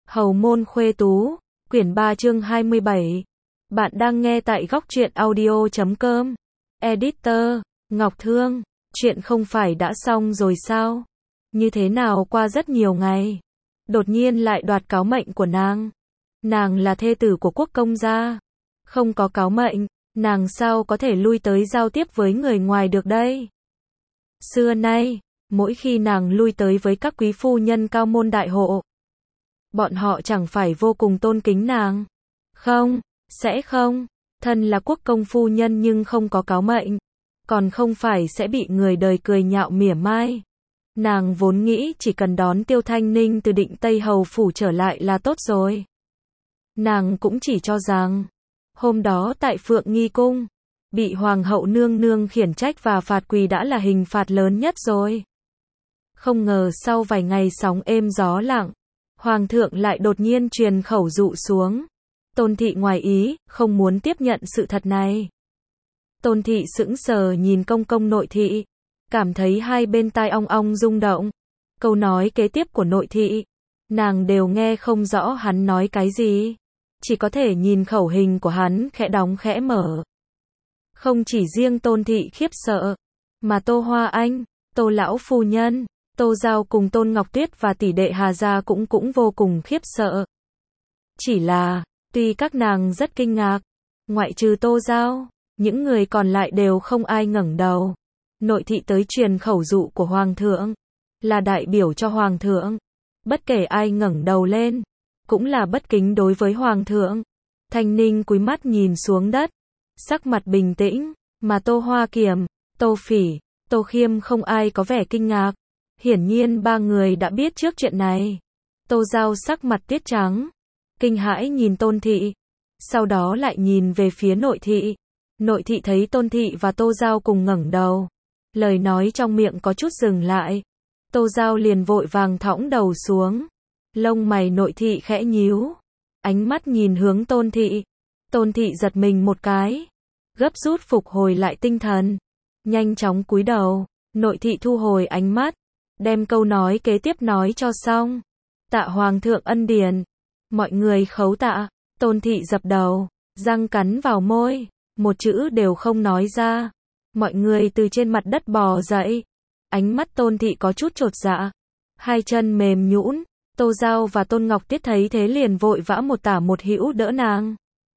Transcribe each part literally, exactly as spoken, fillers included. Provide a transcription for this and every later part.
Hầu môn khuê tú, quyển ba chương hai mươi bảy. Bạn đang nghe tại góc truyện audio chấm com. Editor, Ngọc Thương, chuyện không phải đã xong rồi sao? Như thế nào qua rất nhiều ngày, đột nhiên lại đoạt cáo mệnh của nàng. Nàng là thê tử của quốc công gia. Không có cáo mệnh, nàng sao có thể lui tới giao tiếp với người ngoài được đây? Xưa nay, mỗi khi nàng lui tới với các quý phu nhân cao môn đại hộ, bọn họ chẳng phải vô cùng tôn kính nàng? Không, sẽ không. Thân là quốc công phu nhân nhưng không có cáo mệnh, còn không phải sẽ bị người đời cười nhạo mỉa mai. Nàng vốn nghĩ chỉ cần đón Tiêu Thanh Ninh từ Định Tây Hầu phủ trở lại là tốt rồi. Nàng cũng chỉ cho rằng, hôm đó tại Phượng Nghi Cung, bị Hoàng hậu nương nương khiển trách và phạt quỳ đã là hình phạt lớn nhất rồi. Không ngờ sau vài ngày sóng êm gió lặng, Hoàng thượng lại đột nhiên truyền khẩu dụ xuống. Tôn thị ngoài ý, không muốn tiếp nhận sự thật này. Tôn thị sững sờ nhìn công công nội thị, cảm thấy hai bên tai ong ong rung động. Câu nói kế tiếp của nội thị, nàng đều nghe không rõ hắn nói cái gì. Chỉ có thể nhìn khẩu hình của hắn khẽ đóng khẽ mở. Không chỉ riêng Tôn thị khiếp sợ, mà Tô Hoa Anh, Tô lão phu nhân, Tô Giao cùng Tôn Ngọc Tuyết và tỷ đệ Hà gia cũng cũng vô cùng khiếp sợ. Chỉ là, tuy các nàng rất kinh ngạc, ngoại trừ Tô Giao, những người còn lại đều không ai ngẩng đầu. Nội thị tới truyền khẩu dụ của Hoàng thượng, là đại biểu cho Hoàng thượng. Bất kể ai ngẩng đầu lên, cũng là bất kính đối với Hoàng thượng. Thanh Ninh cúi mắt nhìn xuống đất, sắc mặt bình tĩnh, mà Tô Hoa Kiểm, Tô Phỉ, Tô Khiêm không ai có vẻ kinh ngạc. Hiển nhiên ba người đã biết trước chuyện này. Tô Giao sắc mặt tiết trắng, kinh hãi nhìn Tôn thị, sau đó lại nhìn về phía nội thị. Nội thị thấy Tôn thị và Tô Giao cùng ngẩng đầu, lời nói trong miệng có chút dừng lại. Tô Giao liền vội vàng thõng đầu xuống, lông mày nội thị khẽ nhíu, ánh mắt nhìn hướng Tôn thị. Tôn thị giật mình một cái, gấp rút phục hồi lại tinh thần, nhanh chóng cúi đầu. Nội thị thu hồi ánh mắt, đem câu nói kế tiếp nói cho xong. Tạ Hoàng thượng ân điển. Mọi người khấu tạ. Tôn thị dập đầu, răng cắn vào môi, một chữ đều không nói ra. Mọi người từ trên mặt đất bò dậy. Ánh mắt Tôn thị có chút chột dạ, hai chân mềm nhũn. Tô Giao và Tôn Ngọc Tiết thấy thế liền vội vã một tả một hữu đỡ nàng.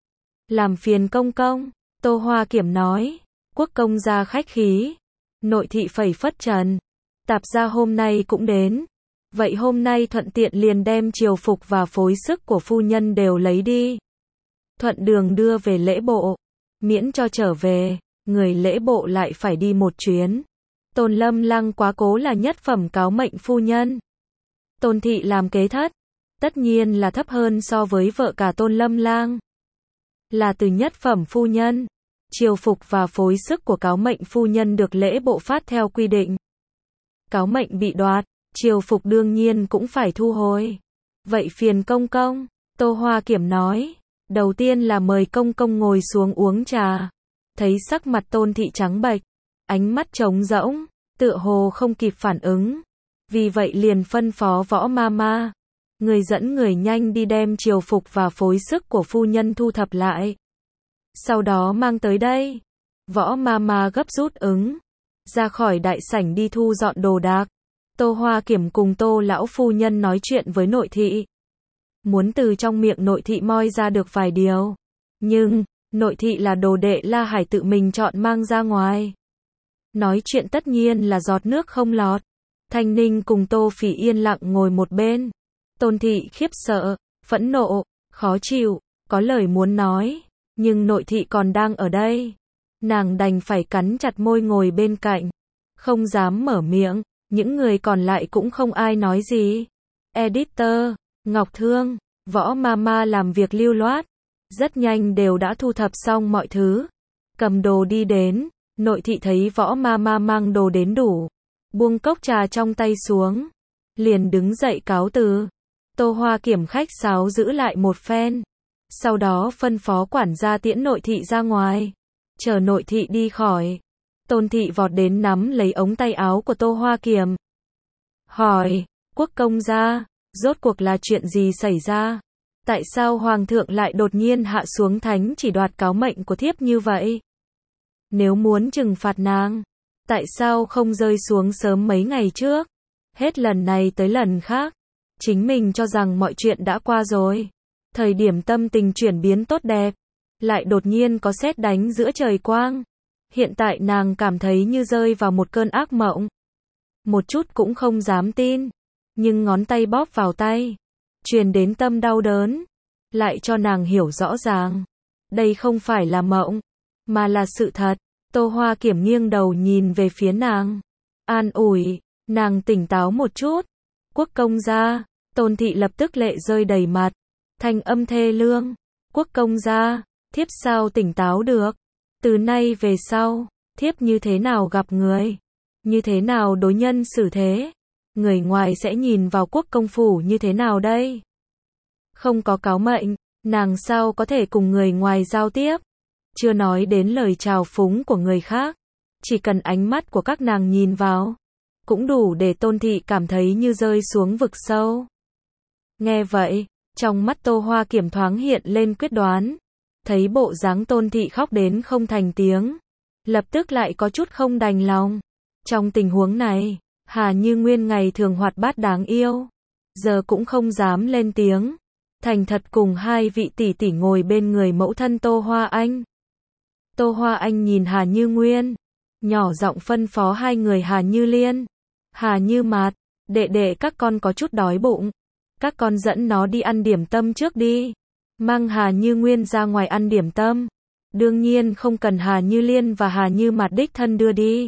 Làm phiền công công, Tô Hoa Kiểm nói. Quốc công gia khách khí. Nội thị phẩy phất trần. Tạp gia hôm nay cũng đến. Vậy hôm nay thuận tiện liền đem triều phục và phối sức của phu nhân đều lấy đi. Thuận đường đưa về lễ bộ. Miễn cho trở về, người lễ bộ lại phải đi một chuyến. Tôn Lâm Lăng quá cố là nhất phẩm cáo mệnh phu nhân. Tôn thị làm kế thất, tất nhiên là thấp hơn so với vợ cả Tôn Lâm Lang. Là từ nhất phẩm phu nhân. Triều phục và phối sức của cáo mệnh phu nhân được lễ bộ phát theo quy định. Cáo mệnh bị đoạt, triều phục đương nhiên cũng phải thu hồi. Vậy phiền công công, Tô Hoa Kiểm nói. Đầu tiên là mời công công ngồi xuống uống trà. Thấy sắc mặt Tôn thị trắng bệch, ánh mắt trống rỗng, tựa hồ không kịp phản ứng. Vì vậy liền phân phó Võ ma ma, người dẫn người nhanh đi đem triều phục và phối sức của phu nhân thu thập lại. Sau đó mang tới đây. Võ ma ma gấp rút ứng, ra khỏi đại sảnh đi thu dọn đồ đạc. Tô Hoa Kiểm cùng Tô lão phu nhân nói chuyện với nội thị, muốn từ trong miệng nội thị moi ra được vài điều. Nhưng, nội thị là đồ đệ La Hải tự mình chọn mang ra ngoài. Nói chuyện tất nhiên là giọt nước không lọt. Thanh Ninh cùng Tô Phỉ yên lặng ngồi một bên. Tôn thị khiếp sợ, phẫn nộ, khó chịu, có lời muốn nói. Nhưng nội thị còn đang ở đây. Nàng đành phải cắn chặt môi ngồi bên cạnh, không dám mở miệng. Những người còn lại cũng không ai nói gì. Editor, Ngọc Thương, Võ ma ma làm việc lưu loát, rất nhanh đều đã thu thập xong mọi thứ. Cầm đồ đi đến, nội thị thấy Võ ma ma mang đồ đến đủ, buông cốc trà trong tay xuống, liền đứng dậy cáo từ. Tô Hoa Kiểm khách sáo giữ lại một phen, sau đó phân phó quản gia tiễn nội thị ra ngoài. Chờ nội thị đi khỏi, Tôn thị vọt đến nắm lấy ống tay áo của Tô Hoa Kiểm, hỏi, quốc công gia, Rốt cuộc là chuyện gì xảy ra? Tại sao Hoàng thượng lại đột nhiên hạ xuống thánh chỉ đoạt cáo mệnh của thiếp như vậy? Nếu muốn trừng phạt nàng, tại sao không rơi xuống sớm mấy ngày trước? Hết lần này tới lần khác, chính mình cho rằng mọi chuyện đã qua rồi. Thời điểm tâm tình chuyển biến tốt đẹp, lại đột nhiên có sét đánh giữa trời quang. Hiện tại nàng cảm thấy như rơi vào một cơn ác mộng. Một chút cũng không dám tin, nhưng ngón tay bóp vào tay, truyền đến tâm đau đớn, lại cho nàng hiểu rõ ràng. Đây không phải là mộng, mà là sự thật. Tô Hoa Kiểm nghiêng đầu nhìn về phía nàng, an ủi, nàng tỉnh táo một chút. Quốc công gia, Tôn thị lập tức lệ rơi đầy mặt, thanh âm thê lương. Quốc công gia, thiếp sao tỉnh táo được? Từ nay về sau, thiếp như thế nào gặp người, như thế nào đối nhân xử thế, người ngoài sẽ nhìn vào quốc công phủ như thế nào đây? Không có cáo mệnh, nàng sao có thể cùng người ngoài giao tiếp? Chưa nói đến lời trào phúng của người khác, chỉ cần ánh mắt của các nàng nhìn vào, cũng đủ để Tôn thị cảm thấy như rơi xuống vực sâu. Nghe vậy, trong mắt Tô Hoa Kiểm thoáng hiện lên quyết đoán, thấy bộ dáng Tôn thị khóc đến không thành tiếng, lập tức lại có chút không đành lòng. Trong tình huống này, Hà Như Nguyên ngày thường hoạt bát đáng yêu, giờ cũng không dám lên tiếng, thành thật cùng hai vị tỷ tỷ ngồi bên người mẫu thân Tô Hoa Anh. Tô Hoa Anh nhìn Hà Như Nguyên, nhỏ giọng phân phó hai người Hà Như Liên, Hà Như Mạt, đệ đệ các con có chút đói bụng, các con dẫn nó đi ăn điểm tâm trước đi. Mang Hà Như Nguyên ra ngoài ăn điểm tâm, đương nhiên không cần Hà Như Liên và Hà Như Mạt đích thân đưa đi.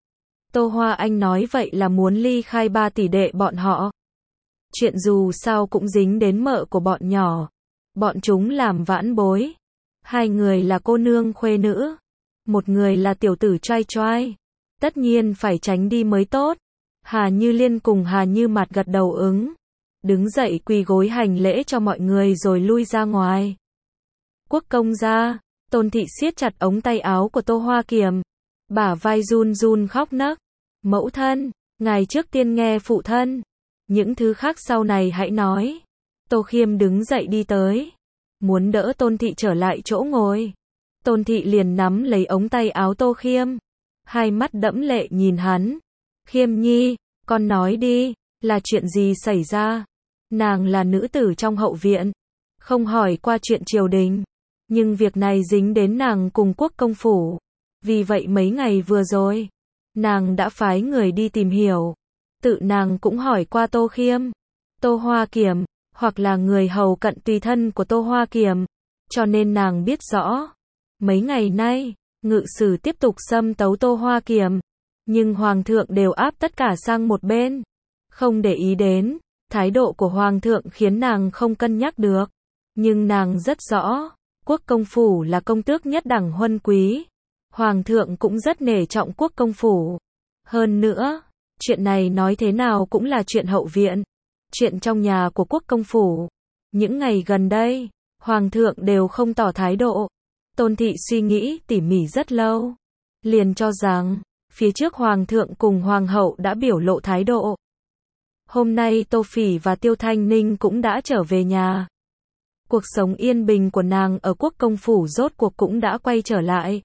Tô Hoa Anh nói vậy là muốn ly khai ba tỷ đệ bọn họ. Chuyện dù sao cũng dính đến mợ của bọn nhỏ, bọn chúng làm vãn bối. Hai người là cô nương khuê nữ, một người là tiểu tử trai trai, tất nhiên phải tránh đi mới tốt. Hà Như Liên cùng Hà Như Mạt gật đầu ứng, đứng dậy quỳ gối hành lễ cho mọi người rồi lui ra ngoài. Quốc công gia, Tôn thị siết chặt ống tay áo của Tô Hoa Kiểm, bả vai run run khóc nấc. Mẫu thân, ngài trước tiên nghe phụ thân, những thứ khác sau này hãy nói. Tô Khiêm đứng dậy đi tới, muốn đỡ Tôn thị trở lại chỗ ngồi. Tôn thị liền nắm lấy ống tay áo Tô Khiêm, hai mắt đẫm lệ nhìn hắn. Khiêm nhi, con nói đi, là chuyện gì xảy ra? Nàng là nữ tử trong hậu viện, không hỏi qua chuyện triều đình, nhưng việc này dính đến nàng cùng quốc công phủ. Vì vậy mấy ngày vừa rồi, nàng đã phái người đi tìm hiểu, tự nàng cũng hỏi qua Tô Khiêm, Tô Hoa Kiểm, hoặc là người hầu cận tùy thân của Tô Hoa Kiểm, cho nên nàng biết rõ. Mấy ngày nay, ngự sử tiếp tục xâm tấu Tô Hoa Kiểm, nhưng Hoàng thượng đều áp tất cả sang một bên, không để ý đến. Thái độ của Hoàng thượng khiến nàng không cân nhắc được, nhưng nàng rất rõ, quốc công phủ là công tước nhất đẳng huân quý. Hoàng thượng cũng rất nể trọng quốc công phủ. Hơn nữa, chuyện này nói thế nào cũng là chuyện hậu viện, chuyện trong nhà của quốc công phủ. Những ngày gần đây, Hoàng thượng đều không tỏ thái độ. Tôn thị suy nghĩ tỉ mỉ rất lâu, liền cho rằng, phía trước Hoàng thượng cùng Hoàng hậu đã biểu lộ thái độ. Hôm nay Tô Phỉ và Tiêu Thanh Ninh cũng đã trở về nhà. Cuộc sống yên bình của nàng ở quốc công phủ rốt cuộc cũng đã quay trở lại.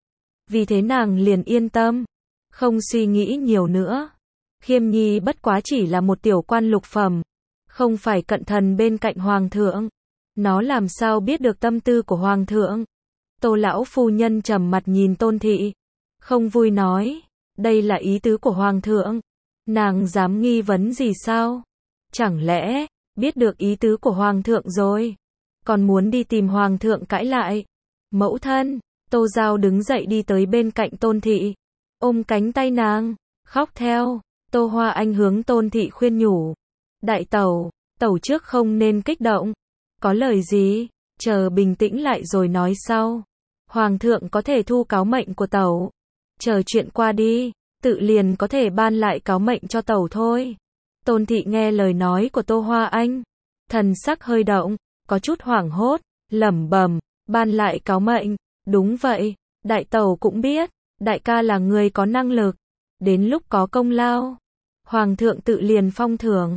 Vì thế nàng liền yên tâm, không suy nghĩ nhiều nữa. Khiêm nhi bất quá chỉ là một tiểu quan lục phẩm, không phải cận thần bên cạnh Hoàng thượng. Nó làm sao biết được tâm tư của Hoàng thượng? Tô lão phu nhân trầm mặt nhìn Tôn thị, không vui nói, đây là ý tứ của Hoàng thượng. Nàng dám nghi vấn gì sao? Chẳng lẽ, biết được ý tứ của Hoàng thượng rồi, còn muốn đi tìm Hoàng thượng cãi lại? Mẫu thân, Tô Giao đứng dậy đi tới bên cạnh Tôn thị, ôm cánh tay nàng, khóc theo. Tô Hoa Anh hướng Tôn thị khuyên nhủ, đại tẩu, tẩu trước không nên kích động, có lời gì, chờ bình tĩnh lại rồi nói sau. Hoàng thượng có thể thu cáo mệnh của tẩu, chờ chuyện qua đi, tự liền có thể ban lại cáo mệnh cho tẩu thôi. Tôn thị nghe lời nói của Tô Hoa Anh, thần sắc hơi động, có chút hoảng hốt, lẩm bẩm, ban lại cáo mệnh, đúng vậy, đại tẩu cũng biết, đại ca là người có năng lực, đến lúc có công lao, Hoàng thượng tự liền phong thưởng.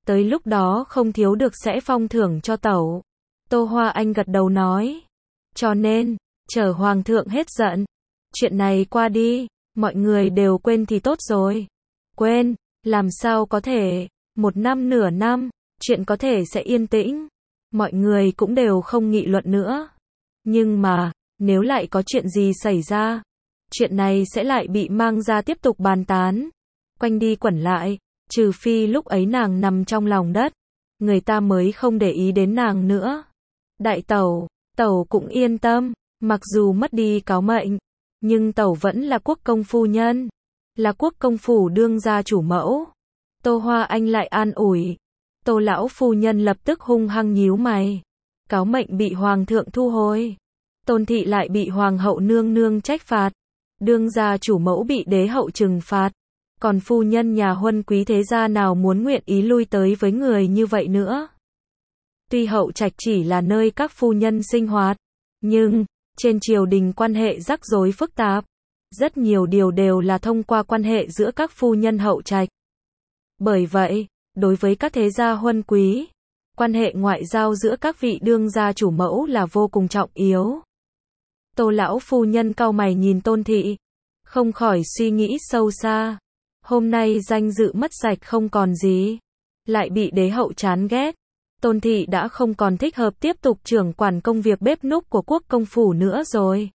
tới lúc đó không thiếu được sẽ phong thưởng cho tẩu. Tô Hoa Anh gật đầu nói. Cho nên, chờ hoàng thượng hết giận, chuyện này qua đi, mọi người đều quên thì tốt rồi. Quên, làm sao có thể, một năm nửa năm, chuyện có thể sẽ yên tĩnh. Mọi người cũng đều không nghị luận nữa. Nhưng mà, nếu lại có chuyện gì xảy ra, chuyện này sẽ lại bị mang ra tiếp tục bàn tán. Quanh đi quẩn lại, trừ phi lúc ấy nàng nằm trong lòng đất, người ta mới không để ý đến nàng nữa. Đại tẩu, tẩu cũng yên tâm, mặc dù mất đi cáo mệnh, nhưng tẩu vẫn là quốc công phu nhân, là quốc công phủ đương gia chủ mẫu. Tô Hoa Anh lại an ủi. Tô lão phu nhân lập tức hung hăng nhíu mày. Cáo mệnh bị hoàng thượng thu hồi. Tôn thị lại bị hoàng hậu nương nương trách phạt. Đương gia chủ mẫu bị đế hậu trừng phạt. Còn phu nhân nhà huân quý thế gia nào muốn nguyện ý lui tới với người như vậy nữa. Tuy hậu trạch chỉ là nơi các phu nhân sinh hoạt, nhưng, trên triều đình quan hệ rắc rối phức tạp. Rất nhiều điều đều là thông qua quan hệ giữa các phu nhân hậu trạch. Bởi vậy, đối với các thế gia huân quý, quan hệ ngoại giao giữa các vị đương gia chủ mẫu là vô cùng trọng yếu. Tô lão phu nhân cau mày nhìn Tôn thị, không khỏi suy nghĩ sâu xa. Hôm nay danh dự mất sạch không còn gì, lại bị đế hậu chán ghét. Tôn thị đã không còn thích hợp tiếp tục trưởng quản công việc bếp núc của quốc công phủ nữa rồi.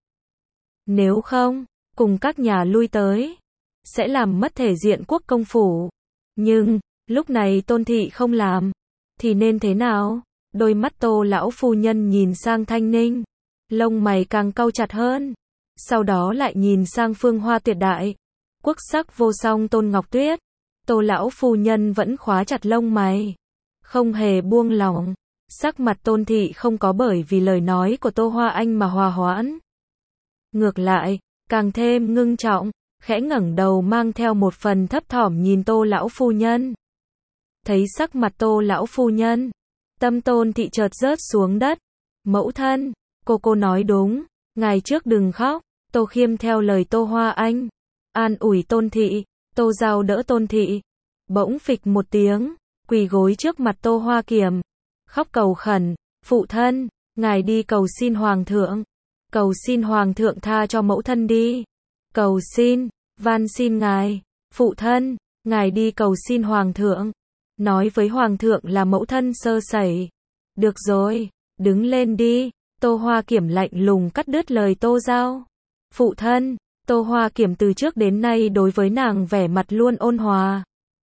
Nếu không, cùng các nhà lui tới, sẽ làm mất thể diện quốc công phủ. Nhưng, lúc này Tôn thị không làm, thì nên thế nào? Đôi mắt Tô lão phu nhân nhìn sang Thanh Ninh, lông mày càng cau chặt hơn. Sau đó lại nhìn sang Phương Hoa tuyệt đại, quốc sắc vô song Tôn Ngọc Tuyết. Tô lão phu nhân vẫn khóa chặt lông mày, không hề buông lỏng. Sắc mặt Tôn thị không có bởi vì lời nói của Tô Hoa Anh mà hòa hoãn. Ngược lại, càng thêm ngưng trọng, khẽ ngẩng đầu mang theo một phần thấp thỏm nhìn Tô lão phu nhân. Thấy sắc mặt Tô lão phu nhân, tâm Tôn thị chợt rớt xuống đất. Mẫu thân, cô cô nói đúng, ngày trước đừng khóc. Tô Khiêm theo lời Tô Hoa Anh, an ủi Tôn thị. Tô Giao đỡ Tôn thị, bỗng phịch một tiếng, quỳ gối trước mặt Tô Hoa Kiểm, khóc cầu khẩn. Phụ thân, ngài đi cầu xin hoàng thượng, cầu xin hoàng thượng tha cho mẫu thân đi. Cầu xin, van xin ngài, phụ thân, ngài đi cầu xin hoàng thượng, nói với hoàng thượng là mẫu thân sơ sẩy. Được rồi, đứng lên đi. Tô Hoa Kiểm lạnh lùng cắt đứt lời Tô Giao. Phụ thân, Tô Hoa Kiểm từ trước đến nay đối với nàng vẻ mặt luôn ôn hòa,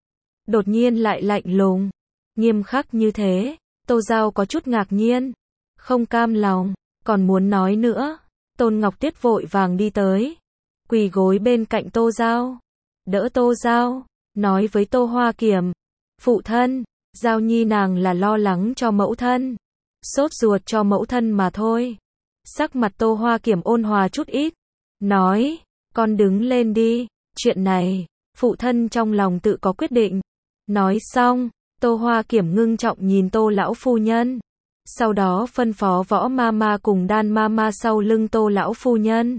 đột nhiên lại lạnh lùng, nghiêm khắc như thế. Tô Giao có chút ngạc nhiên, không cam lòng, còn muốn nói nữa. Tôn Ngọc Tuyết vội vàng đi tới, quỳ gối bên cạnh Tô Giao, đỡ Tô Giao, nói với Tô Hoa Kiểm. Phụ thân, Giao nhi nàng là lo lắng cho mẫu thân, sốt ruột cho mẫu thân mà thôi. Sắc mặt Tô Hoa Kiểm ôn hòa chút ít, nói, con đứng lên đi, chuyện này, phụ thân trong lòng tự có quyết định. Nói xong, Tô Hoa Kiểm ngưng trọng nhìn Tô lão phu nhân, sau đó phân phó Võ Mama cùng Đan Mama sau lưng Tô lão phu nhân.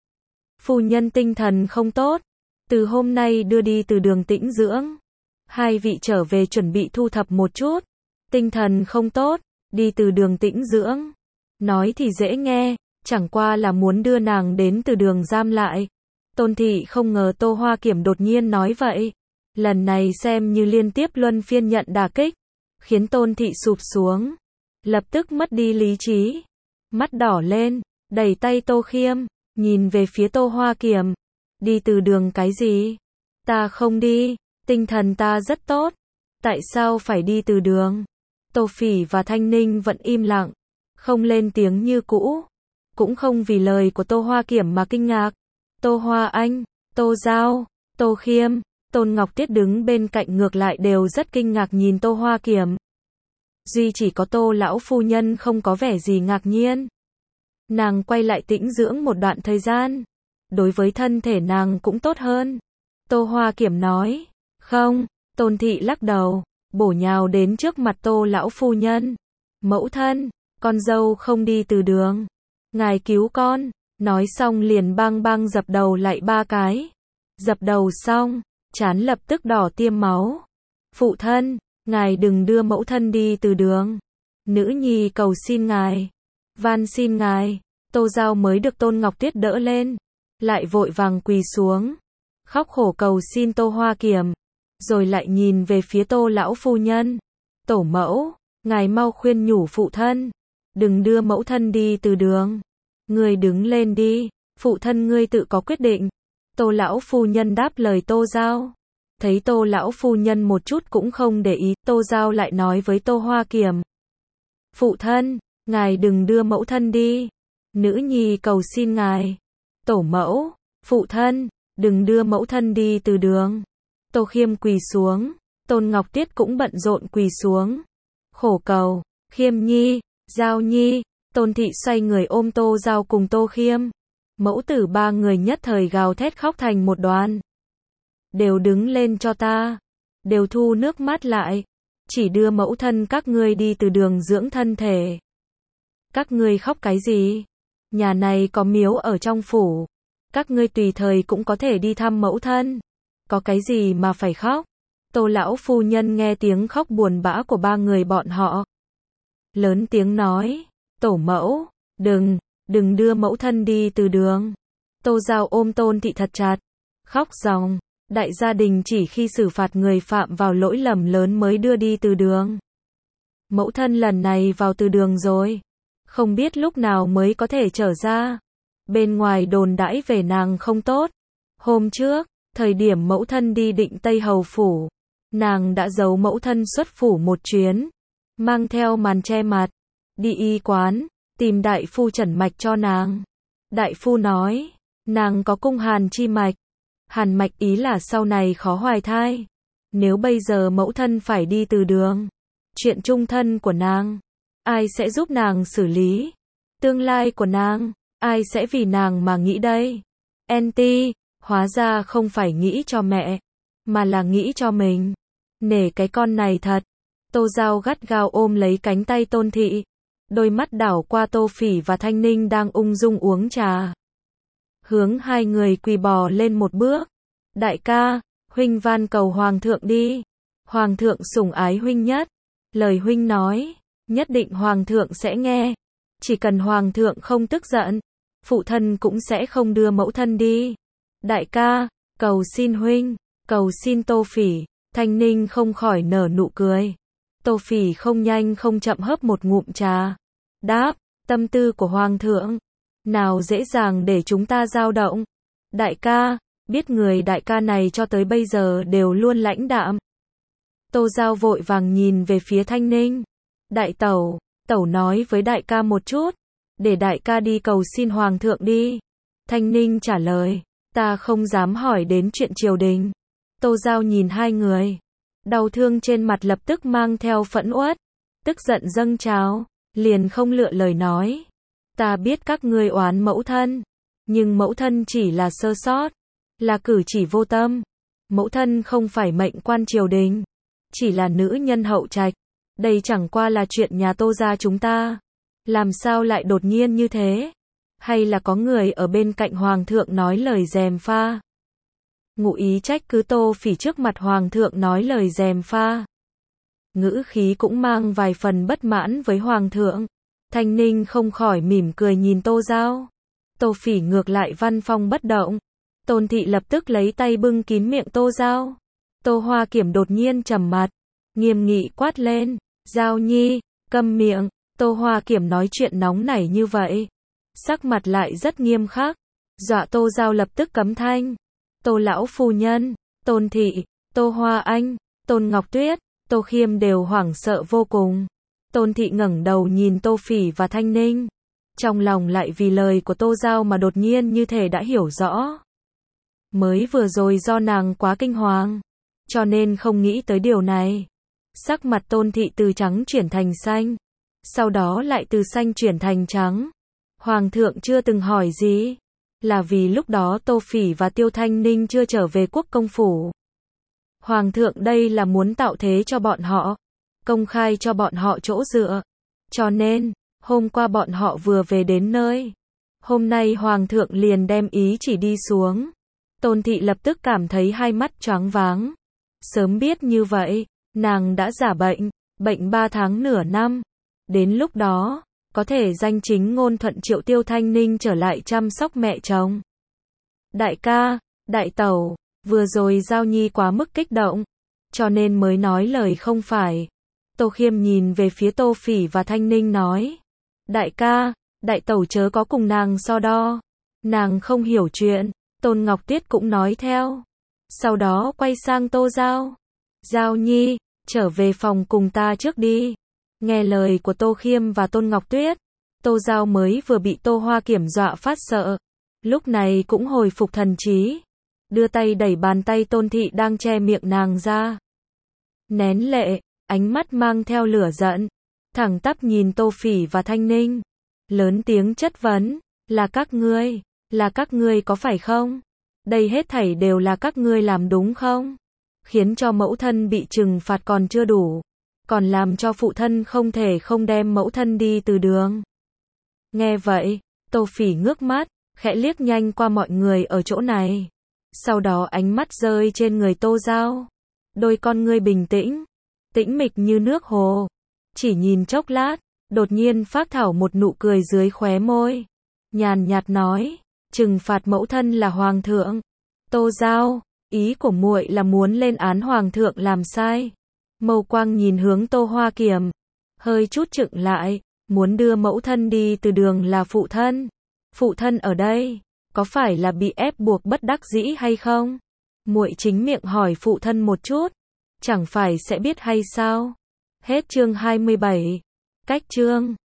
Phu nhân tinh thần không tốt, từ hôm nay đưa đi từ đường tĩnh dưỡng. Hai vị trở về chuẩn bị thu thập một chút. Tinh thần không tốt, đi từ đường tĩnh dưỡng. Nói thì dễ nghe, chẳng qua là muốn đưa nàng đến từ đường giam lại. Tôn thị không ngờ Tô Hoa Kiểm đột nhiên nói vậy. Lần này xem như liên tiếp luân phiên nhận đả kích, khiến Tôn thị sụp xuống, lập tức mất đi lý trí, mắt đỏ lên, đẩy tay Tô Khiêm, nhìn về phía Tô Hoa Kiểm. Đi từ đường cái gì? Ta không đi, tinh thần ta rất tốt. Tại sao phải đi từ đường? Tô Phỉ và Thanh Ninh vẫn im lặng, không lên tiếng như cũ, cũng không vì lời của Tô Hoa Kiểm mà kinh ngạc. Tô Hoa Anh, Tô Giao, Tô Khiêm, Tôn Ngọc Tuyết đứng bên cạnh ngược lại đều rất kinh ngạc nhìn Tô Hoa Kiểm. Duy chỉ có Tô lão phu nhân không có vẻ gì ngạc nhiên. Nàng quay lại tĩnh dưỡng một đoạn thời gian, đối với thân thể nàng cũng tốt hơn. Tô Hoa Kiểm nói, không. Tôn thị lắc đầu, bổ nhào đến trước mặt Tô lão phu nhân. Mẫu thân, con dâu không đi từ đường, ngài cứu con. Nói xong liền bang bang dập đầu lại ba cái. Dập đầu xong, trán lập tức đỏ tiêm máu. Phụ thân, ngài đừng đưa mẫu thân đi từ đường. Nữ nhi cầu xin ngài, van xin ngài. Tô Dao mới được Tôn Ngọc Tuyết đỡ lên, lại vội vàng quỳ xuống, khóc khổ cầu xin Tô Hoa Kiểm, rồi lại nhìn về phía Tô lão phu nhân. Tổ mẫu, ngài mau khuyên nhủ phụ thân, đừng đưa mẫu thân đi từ đường. Ngươi đứng lên đi, phụ thân ngươi tự có quyết định. Tô lão phu nhân đáp lời Tô Dao. Thấy Tô lão phu nhân một chút cũng không để ý, Tô Dao lại nói với Tô Hoa Kiểm. Phụ thân, ngài đừng đưa mẫu thân đi. Nữ nhi cầu xin ngài. Tổ mẫu, phụ thân, đừng đưa mẫu thân đi từ đường. Tô Khiêm quỳ xuống, Tôn Ngọc Tuyết cũng bận rộn quỳ xuống, khổ cầu. Khiêm nhi, Dao nhi. Tôn thị xoay người ôm Tô Dao cùng Tô Khiêm. Mẫu tử ba người nhất thời gào thét khóc thành một đoàn. Đều đứng lên cho ta, đều thu nước mắt lại, chỉ đưa mẫu thân các ngươi đi từ đường dưỡng thân thể. Các ngươi khóc cái gì? Nhà này có miếu ở trong phủ, các ngươi tùy thời cũng có thể đi thăm mẫu thân, có cái gì mà phải khóc? Tô lão phu nhân nghe tiếng khóc buồn bã của ba người bọn họ, lớn tiếng nói, tổ mẫu, đừng, đừng đưa mẫu thân đi từ đường. Tô Dao ôm Tôn thị thật chặt, khóc ròng, đại gia đình chỉ khi xử phạt người phạm vào lỗi lầm lớn mới đưa đi từ đường. Mẫu thân lần này vào từ đường rồi, không biết lúc nào mới có thể trở ra. Bên ngoài đồn đãi về nàng không tốt. Hôm trước, thời điểm mẫu thân đi Định Tây Hầu phủ, nàng đã giấu mẫu thân xuất phủ một chuyến, mang theo màn che mặt, đi y quán, tìm đại phu chẩn mạch cho nàng. Đại phu nói, nàng có cung hàn chi mạch. Hàn mạch ý là sau này khó hoài thai. Nếu bây giờ mẫu thân phải đi từ đường, chuyện chung thân của nàng, ai sẽ giúp nàng xử lý? Tương lai của nàng, ai sẽ vì nàng mà nghĩ đây? en tê, hóa ra không phải nghĩ cho mẹ, mà là nghĩ cho mình. Nể cái con này thật. Tô Dao gắt gao ôm lấy cánh tay Tôn thị, đôi mắt đảo qua Tô Phỉ và Thanh Ninh đang ung dung uống trà. Hướng hai người quỳ bò lên một bước. Đại ca, huynh van cầu hoàng thượng đi. Hoàng thượng sủng ái huynh nhất. Lời huynh nói, nhất định hoàng thượng sẽ nghe. Chỉ cần hoàng thượng không tức giận, phụ thân cũng sẽ không đưa mẫu thân đi. Đại ca, cầu xin huynh, cầu xin Tô Phỉ. Thanh Ninh không khỏi nở nụ cười. Tô Phỉ không nhanh không chậm hớp một ngụm trà. Đáp, tâm tư của hoàng thượng, nào dễ dàng để chúng ta dao động. Đại ca, biết người đại ca này cho tới bây giờ đều luôn lãnh đạm. Tô Dao vội vàng nhìn về phía Thanh Ninh. Đại tẩu, tẩu nói với đại ca một chút, để đại ca đi cầu xin hoàng thượng đi. Thanh Ninh trả lời, ta không dám hỏi đến chuyện triều đình. Tô Dao nhìn hai người, đau thương trên mặt lập tức mang theo phẫn uất, tức giận dâng trào, liền không lựa lời nói. Ta biết các ngươi oán mẫu thân, nhưng mẫu thân chỉ là sơ sót, là cử chỉ vô tâm. Mẫu thân không phải mệnh quan triều đình, chỉ là nữ nhân hậu trạch. Đây chẳng qua là chuyện nhà Tô gia chúng ta. Làm sao lại đột nhiên như thế? Hay là có người ở bên cạnh hoàng thượng nói lời gièm pha? Ngụ ý trách cứ Tô Phỉ trước mặt hoàng thượng nói lời gièm pha. Ngữ khí cũng mang vài phần bất mãn với hoàng thượng. Thanh Ninh không khỏi mỉm cười nhìn Tô Dao. Tô Phỉ ngược lại văn phong bất động. Tôn thị lập tức lấy tay bưng kín miệng Tô Dao. Tô Hoa Kiểm đột nhiên trầm mặt, nghiêm nghị quát lên, Dao nhi, câm miệng. Tô Hoa Kiểm nói chuyện nóng nảy như vậy, sắc mặt lại rất nghiêm khắc, dọa Tô Dao lập tức cấm thanh. Tô lão phu nhân, Tôn thị, Tô Hoa Anh, Tôn Ngọc Tuyết, Tô Khiêm đều hoảng sợ vô cùng. Tôn thị ngẩng đầu nhìn Tô Phỉ và Thanh Ninh, trong lòng lại vì lời của Tô Dao mà đột nhiên như thể đã hiểu rõ. Mới vừa rồi do nàng quá kinh hoàng, cho nên không nghĩ tới điều này. Sắc mặt Tôn thị từ trắng chuyển thành xanh, sau đó lại từ xanh chuyển thành trắng. Hoàng thượng chưa từng hỏi gì, là vì lúc đó Tô Phỉ và Tiêu Thanh Ninh chưa trở về quốc công phủ. Hoàng thượng đây là muốn tạo thế cho bọn họ, công khai cho bọn họ chỗ dựa. Cho nên, hôm qua bọn họ vừa về đến nơi, hôm nay hoàng thượng liền đem ý chỉ đi xuống. Tôn thị lập tức cảm thấy hai mắt choáng váng. Sớm biết như vậy, Nàng đã giả bệnh, bệnh ba tháng nửa năm. Đến lúc đó, có thể danh chính ngôn thuận triệu Tiêu Thanh Ninh trở lại chăm sóc mẹ chồng. Đại ca, đại tẩu, vừa rồi Giao Nhi quá mức kích động, cho nên mới nói lời không phải. Tô Khiêm nhìn về phía Tô Phỉ và Thanh Ninh nói. Đại ca, đại tẩu chớ có cùng nàng so đo. Nàng không hiểu chuyện. Tôn Ngọc Tuyết cũng nói theo. Sau đó quay sang Tô Giao. Giao Nhi, trở về phòng cùng ta trước đi. Nghe lời của Tô Khiêm và Tôn Ngọc Tuyết, Tô Giao mới vừa bị Tô Hoa Kiểm dọa phát sợ. Lúc này cũng hồi phục thần trí. Đưa tay đẩy bàn tay Tôn Thị đang che miệng nàng ra. Nén lệ, ánh mắt mang theo lửa giận. Thẳng tắp nhìn Tô Phỉ và Thanh Ninh. Lớn tiếng chất vấn. Là các ngươi, là các ngươi có phải không? Đây hết thảy đều là các ngươi làm đúng không? Khiến cho mẫu thân bị trừng phạt còn chưa đủ. Còn làm cho phụ thân không thể không đem mẫu thân đi từ đường. Nghe vậy, Tô Phỉ ngước mắt, khẽ liếc nhanh qua mọi người ở chỗ này. Sau đó ánh mắt rơi trên người Tô Giao. Đôi con ngươi bình tĩnh, tĩnh mịch như nước hồ. Chỉ nhìn chốc lát, đột nhiên phác thảo một nụ cười dưới khóe môi. Nhàn nhạt nói, trừng phạt mẫu thân là hoàng thượng. Tô Giao, ý của muội là muốn lên án hoàng thượng làm sai. Mâu quang nhìn hướng Tô Hoa Kiểm, hơi chút chững lại, muốn đưa mẫu thân đi từ đường là phụ thân. Phụ thân ở đây, có phải là bị ép buộc bất đắc dĩ hay không? Muội chính miệng hỏi phụ thân một chút, chẳng phải sẽ biết hay sao? Hết chương hai mươi bảy. Cách chương